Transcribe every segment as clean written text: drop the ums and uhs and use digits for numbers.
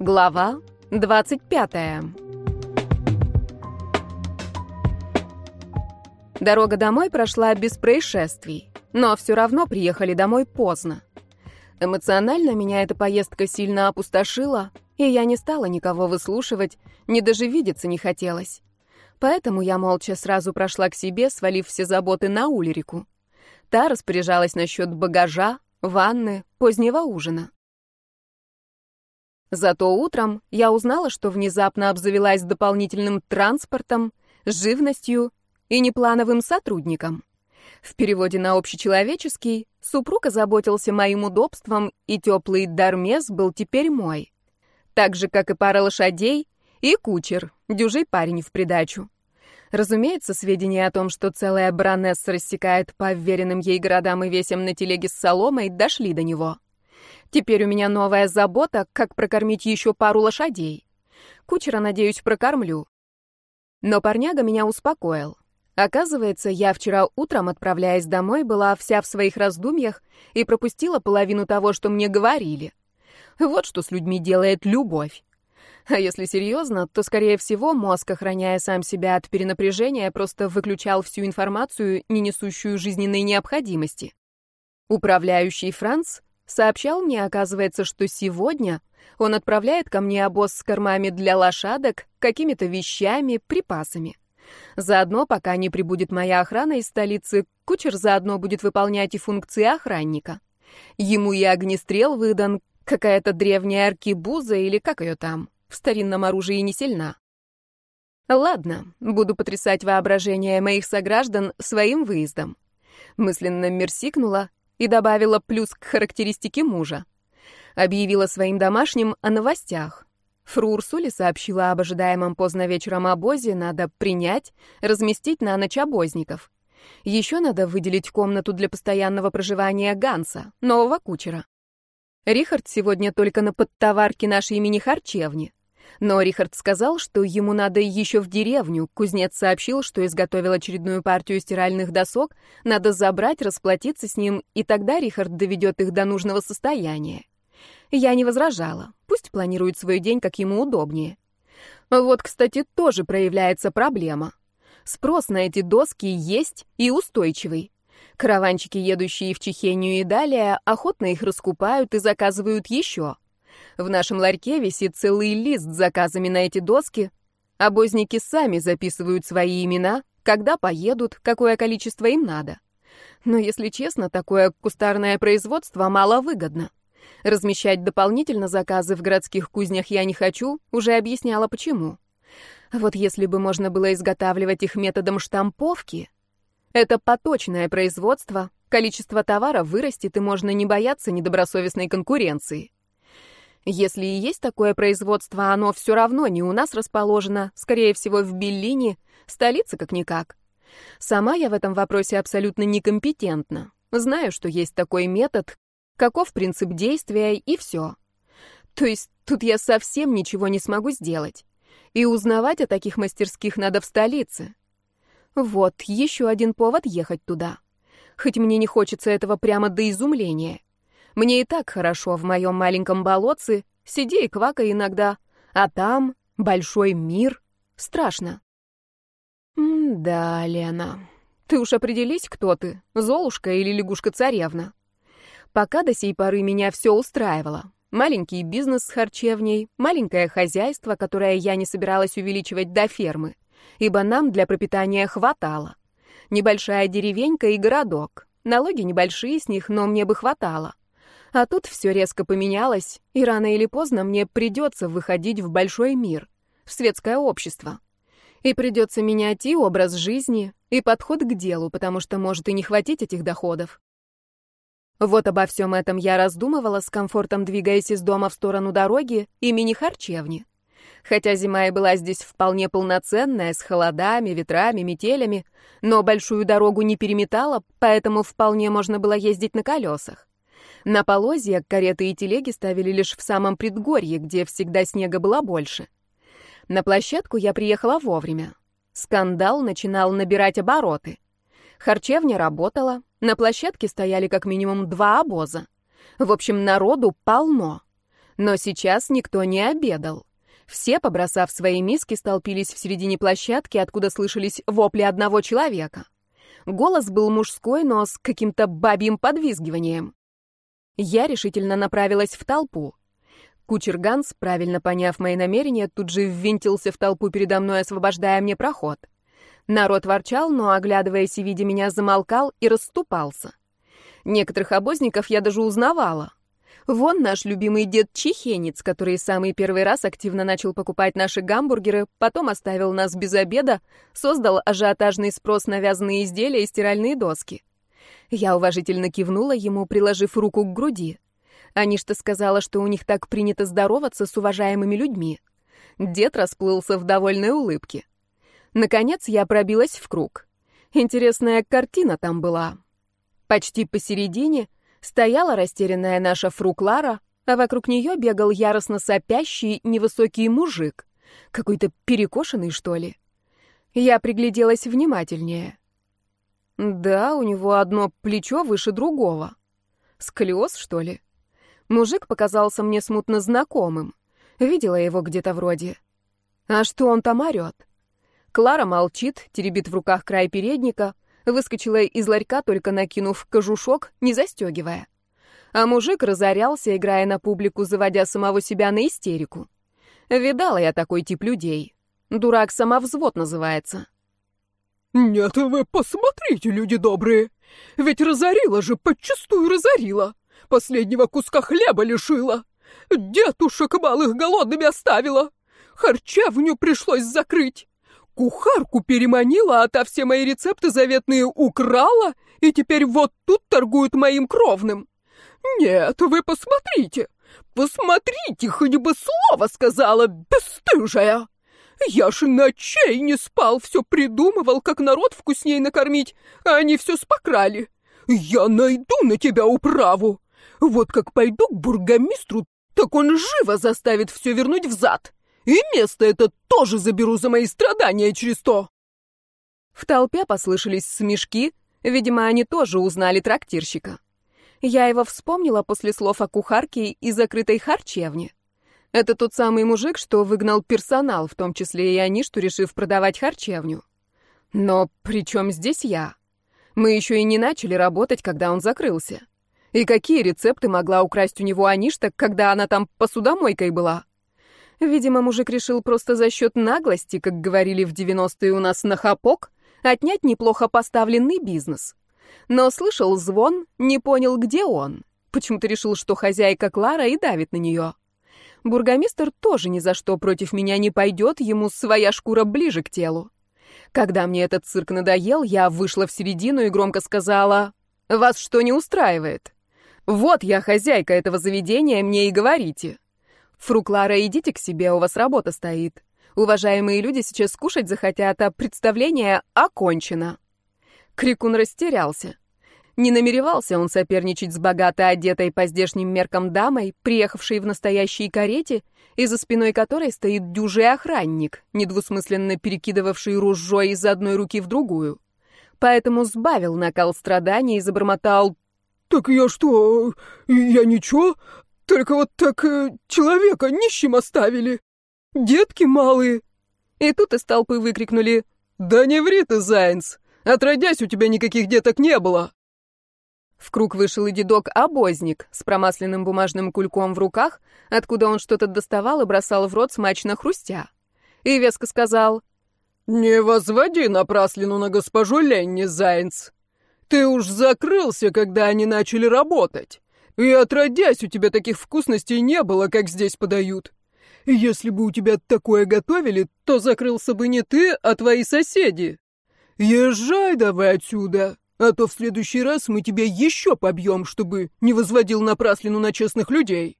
Глава 25. Дорога домой прошла без происшествий, но все равно приехали домой поздно. Эмоционально меня эта поездка сильно опустошила, и я не стала никого выслушивать, ни даже видеться не хотелось. Поэтому я молча сразу прошла к себе, свалив все заботы на Ульрику. Та распоряжалась насчет багажа, ванны, позднего ужина. Зато утром я узнала, что внезапно обзавелась дополнительным транспортом, живностью и неплановым сотрудником. В переводе на общечеловеческий супруг озаботился моим удобством, и теплый дармес был теперь мой. Так же, как и пара лошадей, и кучер, дюжий парень в придачу. Разумеется, сведения о том, что целая баронесса рассекает по вверенным ей городам и весям на телеге с соломой, дошли до него. Теперь у меня новая забота, как прокормить еще пару лошадей. Кучера, надеюсь, прокормлю. Но парняга меня успокоил. Оказывается, я вчера утром, отправляясь домой, была вся в своих раздумьях и пропустила половину того, что мне говорили. Вот что с людьми делает любовь. А если серьезно, то, скорее всего, мозг, охраняя сам себя от перенапряжения, просто выключал всю информацию, не несущую жизненной необходимости. Управляющий Франц сообщал мне, оказывается, что сегодня он отправляет ко мне обоз с кормами для лошадок, какими-то вещами, припасами. Заодно, пока не прибудет моя охрана из столицы, кучер заодно будет выполнять и функции охранника. Ему и огнестрел выдан, какая-то древняя аркебуза или как ее там, в старинном оружии не сильна. Ладно, буду потрясать воображение моих сограждан своим выездом. Мысленно мерсикнула и добавила плюс к характеристике мужа. Объявила своим домашним о новостях. Фру Урсуле сообщила об ожидаемом поздно вечером обозе, надо принять, разместить на ночь обозников. Еще надо выделить комнату для постоянного проживания Ганса, нового кучера. Рихард сегодня только на подтоварке нашей мини-харчевни. Но Рихард сказал, что ему надо еще в деревню. Кузнец сообщил, что изготовил очередную партию стиральных досок, надо забрать, расплатиться с ним, и тогда Рихард доведет их до нужного состояния. Я не возражала. Пусть планирует свой день, как ему удобнее. Вот, кстати, тоже проявляется проблема. Спрос на эти доски есть и устойчивый. Караванчики, едущие в Чехению и далее, охотно их раскупают и заказывают еще. В нашем ларьке висит целый лист с заказами на эти доски. Обозники сами записывают свои имена, когда поедут, какое количество им надо. Но, если честно, такое кустарное производство маловыгодно. Размещать дополнительно заказы в городских кузнях я не хочу, уже объясняла почему. Вот если бы можно было изготавливать их методом штамповки, это поточное производство, количество товара вырастет, и можно не бояться недобросовестной конкуренции. Если и есть такое производство, оно все равно не у нас расположено, скорее всего, в Беллине, столице как-никак. Сама я в этом вопросе абсолютно некомпетентна. Знаю, что есть такой метод, каков принцип действия, и все. То есть тут я совсем ничего не смогу сделать. И узнавать о таких мастерских надо в столице. Вот, еще один повод ехать туда. Хоть мне не хочется этого прямо до изумления. Мне и так хорошо в моем маленьком болотце, сиди и квакай иногда, а там большой мир. Страшно. Да, Лена, ты уж определись, кто ты, Золушка или лягушка-царевна. Пока до сей поры меня все устраивало. Маленький бизнес с харчевней, маленькое хозяйство, которое я не собиралась увеличивать до фермы, ибо нам для пропитания хватало. Небольшая деревенька и городок. Налоги небольшие с них, но мне бы хватало. А тут все резко поменялось, и рано или поздно мне придется выходить в большой мир, в светское общество. И придется менять и образ жизни, и подход к делу, потому что может и не хватить этих доходов. Вот обо всем этом я раздумывала, с комфортом двигаясь из дома в сторону дороги и мини-харчевни. Хотя зима и была здесь вполне полноценная, с холодами, ветрами, метелями, но большую дорогу не переметала, поэтому вполне можно было ездить на колесах. На полозья кареты и телеги ставили лишь в самом предгорье, где всегда снега было больше. На площадку я приехала вовремя. Скандал начинал набирать обороты. Харчевня работала, на площадке стояли как минимум 2 обоза. В общем, народу полно. Но сейчас никто не обедал. Все, побросав свои миски, столпились в середине площадки, откуда слышались вопли одного человека. Голос был мужской, но с каким-то бабьим подвизгиванием. Я решительно направилась в толпу. Кучер Ганс, правильно поняв мои намерения, тут же ввинтился в толпу передо мной, освобождая мне проход. Народ ворчал, но, оглядываясь и видя меня, замолкал и расступался. Некоторых обозников я даже узнавала. Вон наш любимый дед Чехенец, который самый первый раз активно начал покупать наши гамбургеры, потом оставил нас без обеда, создал ажиотажный спрос на вязаные изделия и стиральные доски. Я уважительно кивнула ему, приложив руку к груди. Аништа сказала, что у них так принято здороваться с уважаемыми людьми. Дед расплылся в довольной улыбке. Наконец я пробилась в круг. Интересная картина там была. Почти посередине стояла растерянная наша фру Клара, а вокруг нее бегал яростно сопящий невысокий мужик. Какой-то перекошенный, что ли. Я пригляделась внимательнее. Да, у него одно плечо выше другого. Сколиоз, что ли? Мужик показался мне смутно знакомым. Видела его где-то вроде. А что он там орёт? Клара молчит, теребит в руках край передника, выскочила из ларька, только накинув кожушок, не застегивая. А мужик разорялся, играя на публику, заводя самого себя на истерику. Видала я такой тип людей. Дурак-самовзвод называется. «Нет, вы посмотрите, люди добрые! Ведь разорила же, подчистую разорила! Последнего куска хлеба лишила! Детушек малых голодными оставила! Харчевню пришлось закрыть! Кухарку переманила, а та все мои рецепты заветные украла, и теперь вот тут торгуют моим кровным! Нет, вы посмотрите! Посмотрите, хоть бы слово сказала, бесстыжая! Я ж ночей не спал, все придумывал, как народ вкусней накормить, а они все спокрали. Я найду на тебя управу. Вот как пойду к бургомистру, так он живо заставит все вернуть взад. И место это тоже заберу за мои страдания через то. В толпе послышались смешки, видимо, они тоже узнали трактирщика. Я его вспомнила после слов о кухарке и закрытой харчевне. Это тот самый мужик, что выгнал персонал, в том числе и Аништу, решив продавать харчевню. Но при чем здесь я? Мы еще и не начали работать, когда он закрылся. И какие рецепты могла украсть у него Аништа, когда она там посудомойкой была? Видимо, мужик решил просто за счет наглости, как говорили в 90-е у нас на хапок, отнять неплохо поставленный бизнес. Но слышал звон, не понял, где он. Почему-то решил, что хозяйка Клара и давит на нее. Бургомистр тоже ни за что против меня не пойдет, ему своя шкура ближе к телу. Когда мне этот цирк надоел, я вышла в середину и громко сказала: «Вас что не устраивает? Вот я хозяйка этого заведения, мне и говорите. Фру Клара, идите к себе, у вас работа стоит. Уважаемые люди сейчас кушать захотят, а представление окончено». Крикун растерялся. Не намеревался он соперничать с богато одетой по здешним меркам дамой, приехавшей в настоящей карете, и за спиной которой стоит дюжий охранник, недвусмысленно перекидывавший ружье из одной руки в другую. Поэтому сбавил накал страданий и забормотал: «Так я что, я ничего, только вот так человека нищим оставили. Детки малые». И тут из толпы выкрикнули: «Да не ври ты, Зайнц! Отродясь, у тебя никаких деток не было!» В круг вышел и дедок-обозник с промасленным бумажным кульком в руках, откуда он что-то доставал и бросал в рот, смачно хрустя. И веско сказал: «Не возводи напраслину на госпожу Ленни, Зайнц. Ты уж закрылся, когда они начали работать. И отродясь, у тебя таких вкусностей не было, как здесь подают. Если бы у тебя такое готовили, то закрылся бы не ты, а твои соседи. Езжай давай отсюда, а то в следующий раз мы тебя еще побьем, чтобы не возводил напраслину на честных людей».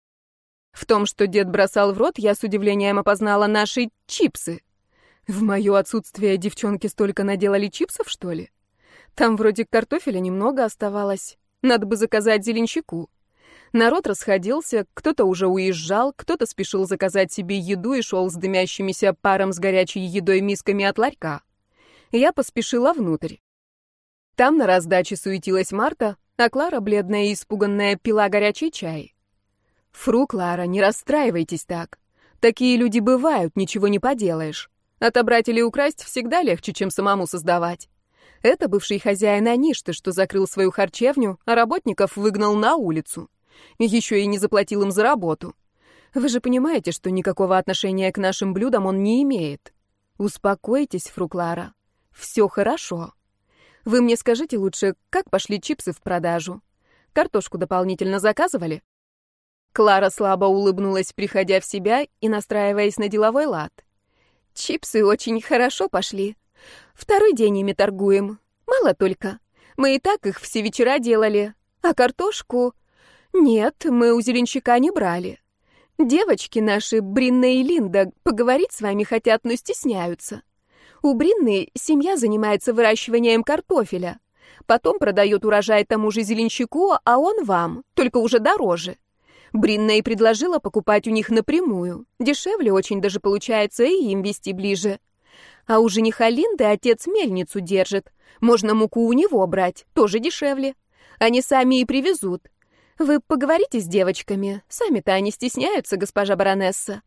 В том, что дед бросал в рот, я с удивлением опознала наши чипсы. В мое отсутствие девчонки столько наделали чипсов, что ли? Там вроде картофеля немного оставалось. Надо бы заказать зеленщику. Народ расходился, кто-то уже уезжал, кто-то спешил заказать себе еду и шел с дымящимися паром с горячей едой мисками от ларька. Я поспешила внутрь. Там на раздаче суетилась Марта, а Клара, бледная и испуганная, пила горячий чай. Фру Клара, не расстраивайтесь так. Такие люди бывают, ничего не поделаешь. Отобрать или украсть всегда легче, чем самому создавать. Это бывший хозяин Аништы, что закрыл свою харчевню, а работников выгнал на улицу. Еще и не заплатил им за работу. Вы же понимаете, что никакого отношения к нашим блюдам он не имеет. Успокойтесь, Фру Клара. Все хорошо. Вы мне скажите лучше, как пошли чипсы в продажу? Картошку дополнительно заказывали? Клара слабо улыбнулась, приходя в себя и настраиваясь на деловой лад. Чипсы очень хорошо пошли. Второй день ими торгуем. Мало только. Мы и так их все вечера делали. А картошку... Нет, мы у зеленщика не брали. Девочки наши, Бринна и Линда, поговорить с вами хотят, но стесняются. У Бринны семья занимается выращиванием картофеля. Потом продает урожай тому же зеленщику, а он вам, только уже дороже. Бринна и предложила покупать у них напрямую. Дешевле очень даже получается и им везти ближе. А у жениха Линды отец мельницу держит. Можно муку у него брать, тоже дешевле. Они сами и привезут. Вы поговорите с девочками. Сами-то они стесняются, госпожа баронесса.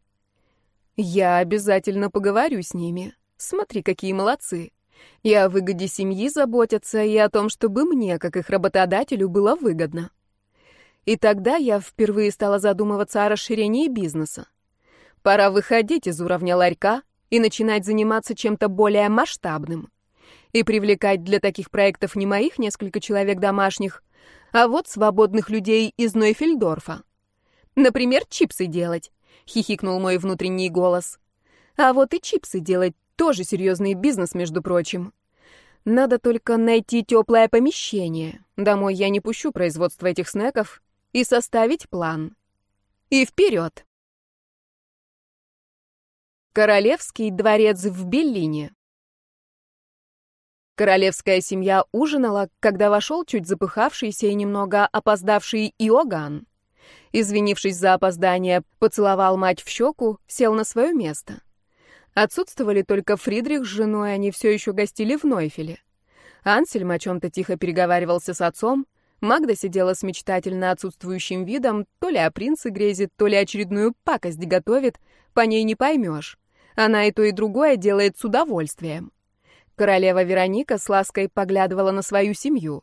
Я обязательно поговорю с ними. Смотри, какие молодцы. И о выгоде семьи заботятся, и о том, чтобы мне, как их работодателю, было выгодно. И тогда я впервые стала задумываться о расширении бизнеса. Пора выходить из уровня ларька и начинать заниматься чем-то более масштабным. И привлекать для таких проектов не моих несколько человек домашних, а вот свободных людей из Нойфельдорфа. Например, чипсы делать, хихикнул мой внутренний голос. А вот и чипсы делать тоже серьезный бизнес, между прочим. Надо только найти теплое помещение. Домой я не пущу производство этих снеков. И составить план. И вперед! Королевский дворец в Беллине. Королевская семья ужинала, когда вошел чуть запыхавшийся и немного опоздавший Иоганн. Извинившись за опоздание, поцеловал мать в щеку, сел на свое место. Отсутствовали только Фридрих с женой, они все еще гостили в Нойфеле. Ансельм о чем-то тихо переговаривался с отцом, Магда сидела с мечтательно отсутствующим видом, то ли о принце грезит, то ли очередную пакость готовит, по ней не поймешь. Она и то, и другое делает с удовольствием. Королева Вероника с лаской поглядывала на свою семью.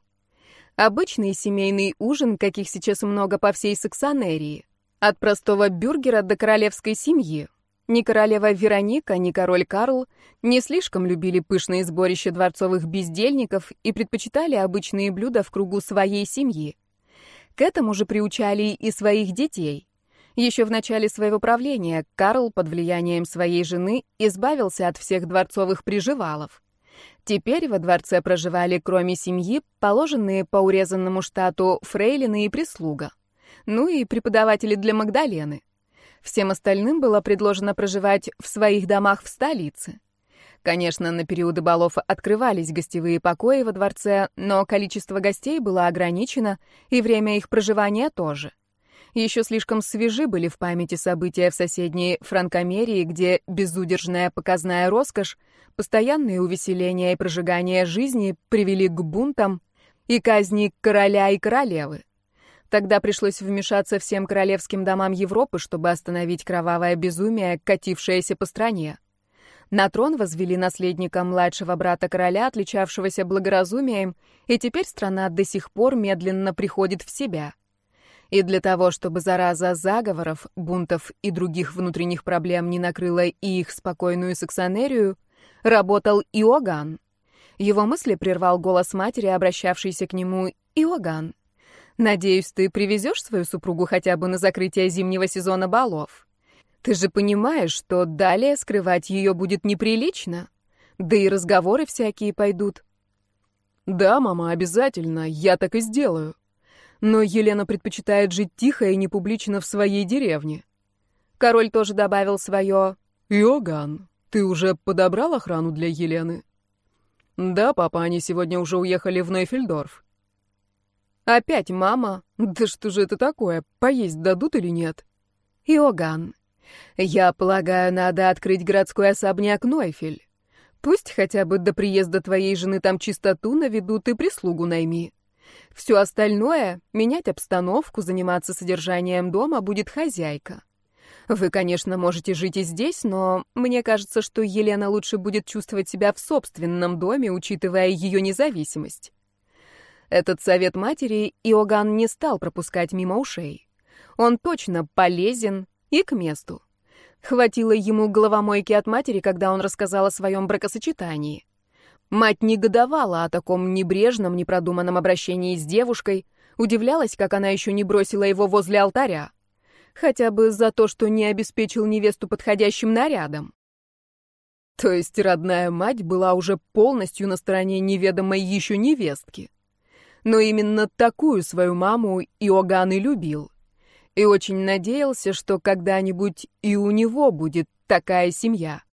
Обычный семейный ужин, каких сейчас много по всей Саксонерии. От простого бюргера до королевской семьи. Ни королева Вероника, ни король Карл не слишком любили пышные сборища дворцовых бездельников и предпочитали обычные блюда в кругу своей семьи. К этому же приучали и своих детей. Еще в начале своего правления Карл под влиянием своей жены избавился от всех дворцовых приживалов. Теперь во дворце проживали, кроме семьи, положенные по урезанному штату фрейлины и прислуга. Ну и преподаватели для Магдалены. Всем остальным было предложено проживать в своих домах в столице. Конечно, на периоды балов открывались гостевые покои во дворце, но количество гостей было ограничено, и время их проживания тоже. Еще слишком свежи были в памяти события в соседней Франкомерии, где безудержная показная роскошь, постоянные увеселения и прожигание жизни привели к бунтам и казни короля и королевы. Тогда пришлось вмешаться всем королевским домам Европы, чтобы остановить кровавое безумие, катившееся по стране. На трон возвели наследника младшего брата короля, отличавшегося благоразумием, и теперь страна до сих пор медленно приходит в себя. И для того, чтобы зараза заговоров, бунтов и других внутренних проблем не накрыла и их спокойную Саксонерию, работал Иоганн. Его мысли прервал голос матери, обращавшейся к нему: «Иоганн, надеюсь, ты привезешь свою супругу хотя бы на закрытие зимнего сезона балов? Ты же понимаешь, что далее скрывать ее будет неприлично, да и разговоры всякие пойдут». «Да, мама, обязательно, я так и сделаю. Но Елена предпочитает жить тихо и не публично в своей деревне». Король тоже добавил свое: «Иоганн, ты уже подобрал охрану для Елены?» «Да, папа, они сегодня уже уехали в Нойфельдорф». «Опять мама? Да что же это такое? Поесть дадут или нет?» «Иоганн, я полагаю, надо открыть городской особняк Нойфель. Пусть хотя бы до приезда твоей жены там чистоту наведут и прислугу найми. Все остальное, менять обстановку, заниматься содержанием дома, будет хозяйка. Вы, конечно, можете жить и здесь, но мне кажется, что Елена лучше будет чувствовать себя в собственном доме, учитывая ее независимость. Этот совет матери Иоганн не стал пропускать мимо ушей. Он точно полезен и к месту. Хватило ему головомойки от матери, когда он рассказал о своем бракосочетании. Мать негодовала о таком небрежном, непродуманном обращении с девушкой, удивлялась, как она еще не бросила его возле алтаря. Хотя бы за то, что не обеспечил невесту подходящим нарядом. То есть родная мать была уже полностью на стороне неведомой еще невестки. Но именно такую свою маму Иоганн и любил. И очень надеялся, что когда-нибудь и у него будет такая семья.